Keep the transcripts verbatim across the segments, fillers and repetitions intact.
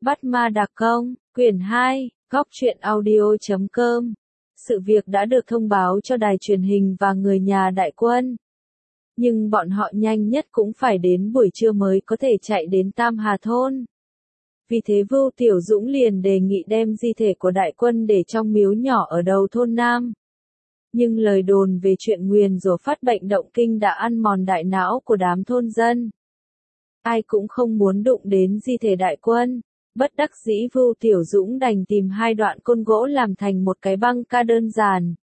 Bắt ma đặc công, quyển hai, góc truyện audio chấm com. Sự việc đã được thông báo cho đài truyền hình và người nhà đại quân. Nhưng bọn họ nhanh nhất cũng phải đến buổi trưa mới có thể chạy đến Tam Hà Thôn. Vì thế Vưu Tiểu Dũng liền đề nghị đem di thể của đại quân để trong miếu nhỏ ở đầu thôn Nam. Nhưng lời đồn về chuyện nguyền rủa phát bệnh động kinh đã ăn mòn đại não của đám thôn dân. Ai cũng không muốn đụng đến di thể đại quân. Bất đắc dĩ Vưu Tiểu Dũng đành tìm hai đoạn côn gỗ làm thành một cái băng ca đơn giản.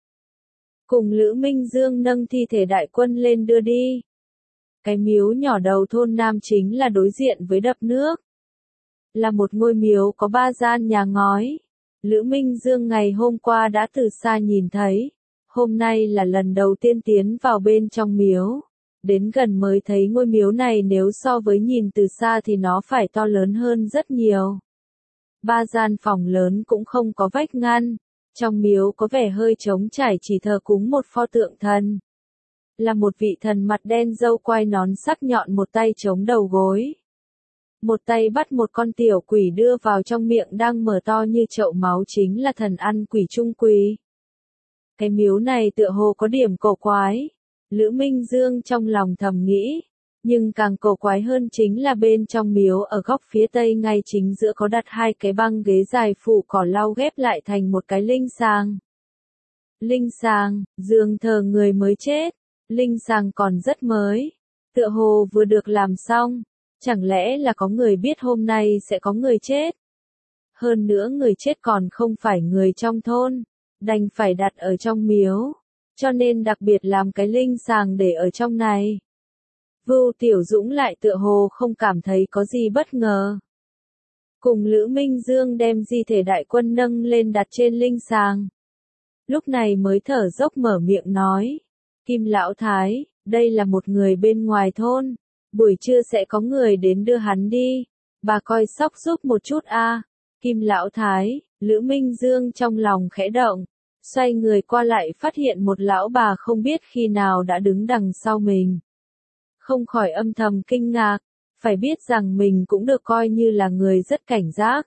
Cùng Lữ Minh Dương nâng thi thể đại quân lên đưa đi. Cái miếu nhỏ đầu thôn Nam chính là đối diện với đập nước. Là một ngôi miếu có ba gian nhà ngói. Lữ Minh Dương ngày hôm qua đã từ xa nhìn thấy. Hôm nay là lần đầu tiên tiến vào bên trong miếu. Đến gần mới thấy ngôi miếu này, nếu so với nhìn từ xa thì nó phải to lớn hơn rất nhiều. Ba gian phòng lớn cũng không có vách ngăn. Trong miếu có vẻ hơi trống trải, chỉ thờ cúng một pho tượng thần. Là một vị thần mặt đen râu quai nón sắc nhọn, một tay chống đầu gối. Một tay bắt một con tiểu quỷ đưa vào trong miệng đang mở to như chậu máu, chính là thần ăn quỷ Trung Quỳ. Cái miếu này tựa hồ có điểm cổ quái. Lữ Minh Dương trong lòng thầm nghĩ. Nhưng càng cổ quái hơn chính là bên trong miếu ở góc phía tây ngay chính giữa có đặt hai cái băng ghế dài phủ cỏ lau ghép lại thành một cái linh sàng. Linh sàng, giường thờ người mới chết. Linh sàng còn rất mới. Tựa hồ vừa được làm xong. Chẳng lẽ là có người biết hôm nay sẽ có người chết? Hơn nữa người chết còn không phải người trong thôn. Đành phải đặt ở trong miếu. Cho nên đặc biệt làm cái linh sàng để ở trong này. Vưu Tiểu Dũng lại tựa hồ không cảm thấy có gì bất ngờ. Cùng Lữ Minh Dương đem di thể đại quân nâng lên đặt trên linh sàng. Lúc này mới thở dốc mở miệng nói. Kim Lão Thái, đây là một người bên ngoài thôn. Buổi trưa sẽ có người đến đưa hắn đi. Bà coi sóc giúp một chút a. Kim Lão Thái, Lữ Minh Dương trong lòng khẽ động. Xoay người qua lại phát hiện một lão bà không biết khi nào đã đứng đằng sau mình. Không khỏi âm thầm kinh ngạc, phải biết rằng mình cũng được coi như là người rất cảnh giác.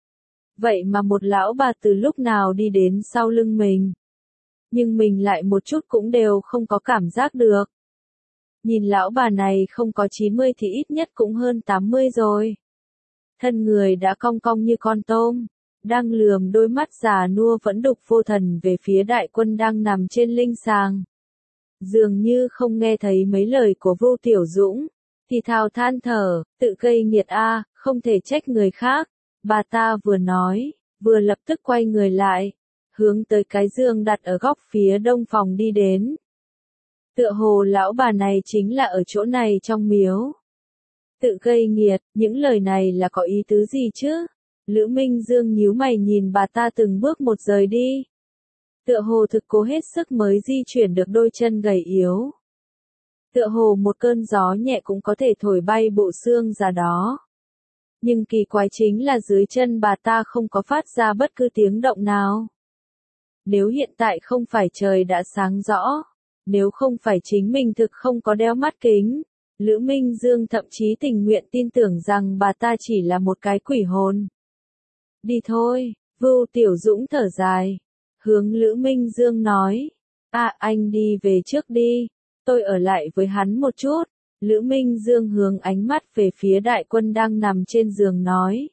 Vậy mà một lão bà từ lúc nào đi đến sau lưng mình. Nhưng mình lại một chút cũng đều không có cảm giác được. Nhìn lão bà này không có chín mươi thì ít nhất cũng hơn tám mươi rồi. Thân người đã cong cong như con tôm. Đang lườm đôi mắt già nua vẫn đục vô thần về phía đại quân đang nằm trên linh sàng. Dường như không nghe thấy mấy lời của Vưu Tiểu Dũng, thì thào than thở, tự gây nghiệt a, không thể trách người khác. Bà ta vừa nói, vừa lập tức quay người lại, hướng tới cái giường đặt ở góc phía đông phòng đi đến. Tựa hồ lão bà này chính là ở chỗ này trong miếu. Tự gây nghiệt, những lời này là có ý tứ gì chứ? Lữ Minh Dương nhíu mày nhìn bà ta từng bước một rời đi. Tựa hồ thực cố hết sức mới di chuyển được đôi chân gầy yếu. Tựa hồ một cơn gió nhẹ cũng có thể thổi bay bộ xương ra đó. Nhưng kỳ quái chính là dưới chân bà ta không có phát ra bất cứ tiếng động nào. Nếu hiện tại không phải trời đã sáng rõ, nếu không phải chính mình thực không có đeo mắt kính, Lữ Minh Dương thậm chí tình nguyện tin tưởng rằng bà ta chỉ là một cái quỷ hồn. Đi thôi, Vưu Tiểu Dũng thở dài. Hướng Lữ Minh Dương nói. À, anh đi về trước đi. Tôi ở lại với hắn một chút. Lữ Minh Dương hướng ánh mắt về phía đại quân đang nằm trên giường nói.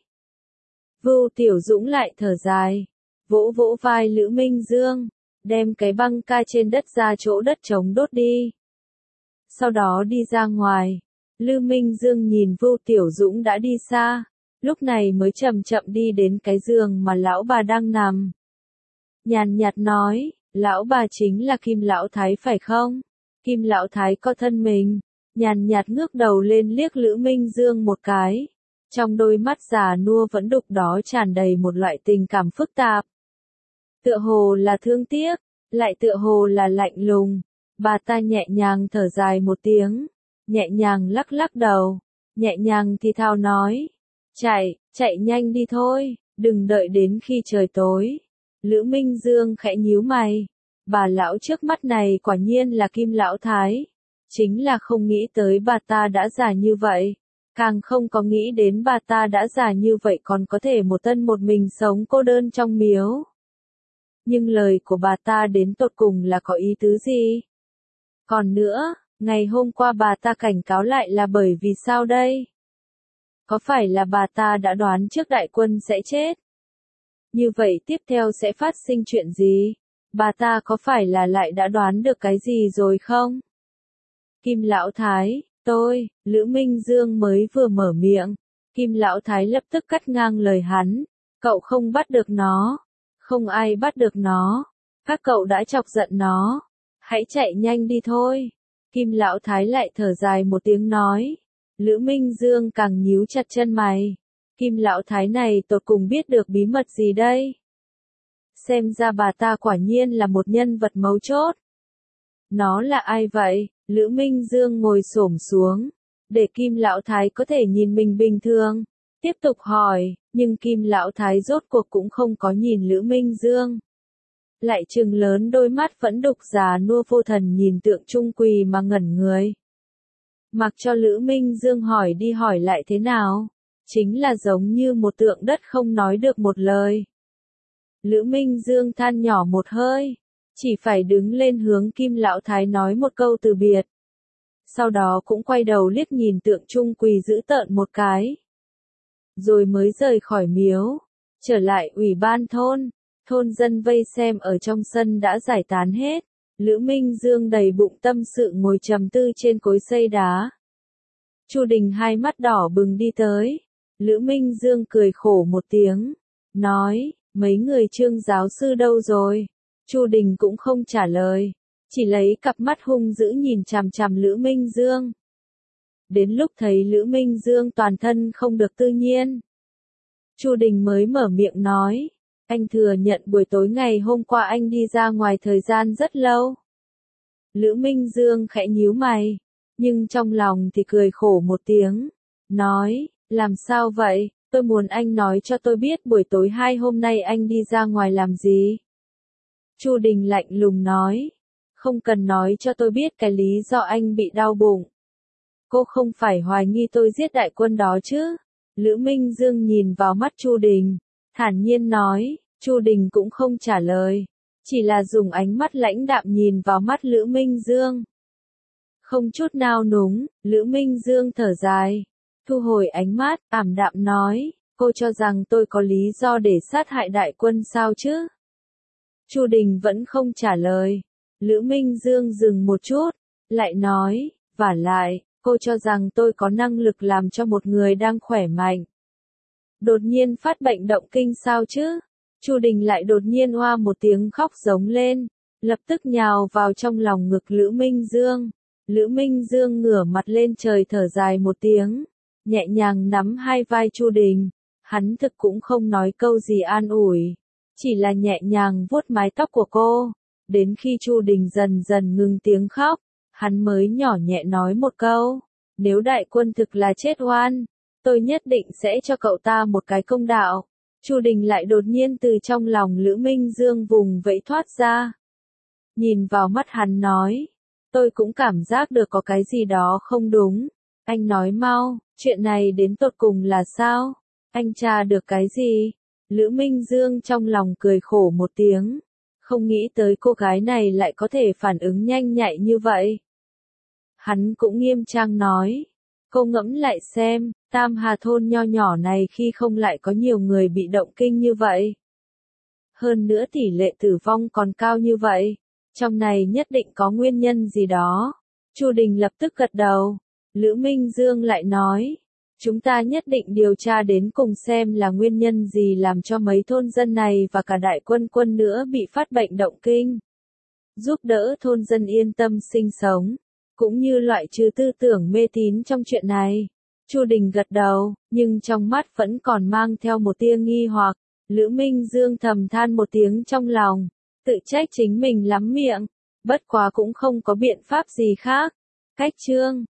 Vưu Tiểu Dũng lại thở dài. Vỗ vỗ vai Lữ Minh Dương. Đem cái băng ca trên đất ra chỗ đất trống đốt đi. Sau đó đi ra ngoài. Lữ Minh Dương nhìn Vưu Tiểu Dũng đã đi xa. Lúc này mới chậm chậm đi đến cái giường mà lão bà đang nằm. Nhàn nhạt nói, lão bà chính là Kim Lão Thái phải không? Kim Lão Thái có thân mình. Nhàn nhạt ngước đầu lên liếc Lữ Minh Dương một cái. Trong đôi mắt già nua vẫn đục đó tràn đầy một loại tình cảm phức tạp. Tựa hồ là thương tiếc, lại tựa hồ là lạnh lùng. Bà ta nhẹ nhàng thở dài một tiếng. Nhẹ nhàng lắc lắc đầu. Nhẹ nhàng thì thào nói. Chạy, chạy nhanh đi thôi, đừng đợi đến khi trời tối. Lữ Minh Dương khẽ nhíu mày. Bà lão trước mắt này quả nhiên là Kim Lão Thái. Chính là không nghĩ tới bà ta đã già như vậy. Càng không có nghĩ đến bà ta đã già như vậy còn có thể một thân một mình sống cô đơn trong miếu. Nhưng lời của bà ta đến tột cùng là có ý tứ gì? Còn nữa, ngày hôm qua bà ta cảnh cáo lại là bởi vì sao đây? Có phải là bà ta đã đoán trước đại quân sẽ chết? Như vậy tiếp theo sẽ phát sinh chuyện gì? Bà ta có phải là lại đã đoán được cái gì rồi không? Kim Lão Thái, tôi, Lữ Minh Dương mới vừa mở miệng. Kim Lão Thái lập tức cắt ngang lời hắn. Cậu không bắt được nó. Không ai bắt được nó. Các cậu đã chọc giận nó. Hãy chạy nhanh đi thôi. Kim Lão Thái lại thở dài một tiếng nói. Lữ Minh Dương càng nhíu chặt chân mày. Kim Lão Thái này tột cùng biết được bí mật gì đây? Xem ra bà ta quả nhiên là một nhân vật mấu chốt. Nó là ai vậy? Lữ Minh Dương ngồi xổm xuống, để Kim Lão Thái có thể nhìn mình bình thường. Tiếp tục hỏi, nhưng Kim Lão Thái rốt cuộc cũng không có nhìn Lữ Minh Dương. Lại trừng lớn đôi mắt vẫn đục già nua vô thần nhìn Tượng Trung Quỳ mà ngẩn người. Mặc cho Lữ Minh Dương hỏi đi hỏi lại thế nào, chính là giống như một tượng đất không nói được một lời. Lữ Minh Dương than nhỏ một hơi, chỉ phải đứng lên hướng Kim Lão Thái nói một câu từ biệt. Sau đó cũng quay đầu liếc nhìn Tượng Trung Quỳ dữ tợn một cái. Rồi mới rời khỏi miếu, trở lại ủy ban thôn, thôn dân vây xem ở trong sân đã giải tán hết. Lữ Minh Dương đầy bụng tâm sự ngồi trầm tư trên cối xay đá. Chu Đình hai mắt đỏ bừng đi tới. Lữ Minh Dương cười khổ một tiếng, nói, mấy người Trương giáo sư đâu rồi? Chu Đình cũng không trả lời, chỉ lấy cặp mắt hung dữ nhìn chằm chằm Lữ Minh Dương. Đến lúc thấy Lữ Minh Dương toàn thân không được tự nhiên, Chu Đình mới mở miệng nói, anh thừa nhận buổi tối ngày hôm qua anh đi ra ngoài thời gian rất lâu. Lữ Minh Dương khẽ nhíu mày, nhưng trong lòng thì cười khổ một tiếng, nói, làm sao vậy, tôi muốn anh nói cho tôi biết buổi tối hai hôm nay anh đi ra ngoài làm gì. Chu Đình lạnh lùng nói, không cần nói cho tôi biết cái lý do anh bị đau bụng. Cô không phải hoài nghi tôi giết đại quân đó chứ? Lữ Minh Dương nhìn vào mắt Chu Đình, thản nhiên nói. Chu Đình cũng không trả lời, chỉ là dùng ánh mắt lãnh đạm nhìn vào mắt Lữ Minh Dương. Không chút nao núng, Lữ Minh Dương thở dài, thu hồi ánh mắt, ảm đạm nói, cô cho rằng tôi có lý do để sát hại đại quân sao chứ? Chu Đình vẫn không trả lời. Lữ Minh Dương dừng một chút, lại nói, vả lại, cô cho rằng tôi có năng lực làm cho một người đang khỏe mạnh đột nhiên phát bệnh động kinh sao chứ? Chu Đình lại đột nhiên oa một tiếng khóc giống lên, lập tức nhào vào trong lòng ngực Lữ Minh Dương. Lữ Minh Dương ngửa mặt lên trời thở dài một tiếng, nhẹ nhàng nắm hai vai Chu Đình. Hắn thực cũng không nói câu gì an ủi, chỉ là nhẹ nhàng vuốt mái tóc của cô. Đến khi Chu Đình dần dần ngừng tiếng khóc, hắn mới nhỏ nhẹ nói một câu, nếu đại quân thực là chết oan, tôi nhất định sẽ cho cậu ta một cái công đạo. Chu Đình lại đột nhiên từ trong lòng Lữ Minh Dương vùng vẫy thoát ra. Nhìn vào mắt hắn nói, tôi cũng cảm giác được có cái gì đó không đúng. Anh nói mau, chuyện này đến tột cùng là sao? Anh tra được cái gì? Lữ Minh Dương trong lòng cười khổ một tiếng, không nghĩ tới cô gái này lại có thể phản ứng nhanh nhạy như vậy. Hắn cũng nghiêm trang nói, cô ngẫm lại xem, Tam Hà thôn nho nhỏ này khi không lại có nhiều người bị động kinh như vậy. Hơn nữa tỷ lệ tử vong còn cao như vậy, trong này nhất định có nguyên nhân gì đó. Chu Đình lập tức gật đầu. Lữ Minh Dương lại nói, chúng ta nhất định điều tra đến cùng xem là nguyên nhân gì làm cho mấy thôn dân này và cả đại quân quân nữa bị phát bệnh động kinh. Giúp đỡ thôn dân yên tâm sinh sống, cũng như loại trừ tư tưởng mê tín trong chuyện này. Chu Đình gật đầu, nhưng trong mắt vẫn còn mang theo một tia nghi hoặc. Lữ Minh Dương thầm than một tiếng trong lòng, tự trách chính mình lắm miệng, bất quá cũng không có biện pháp gì khác. Cách chương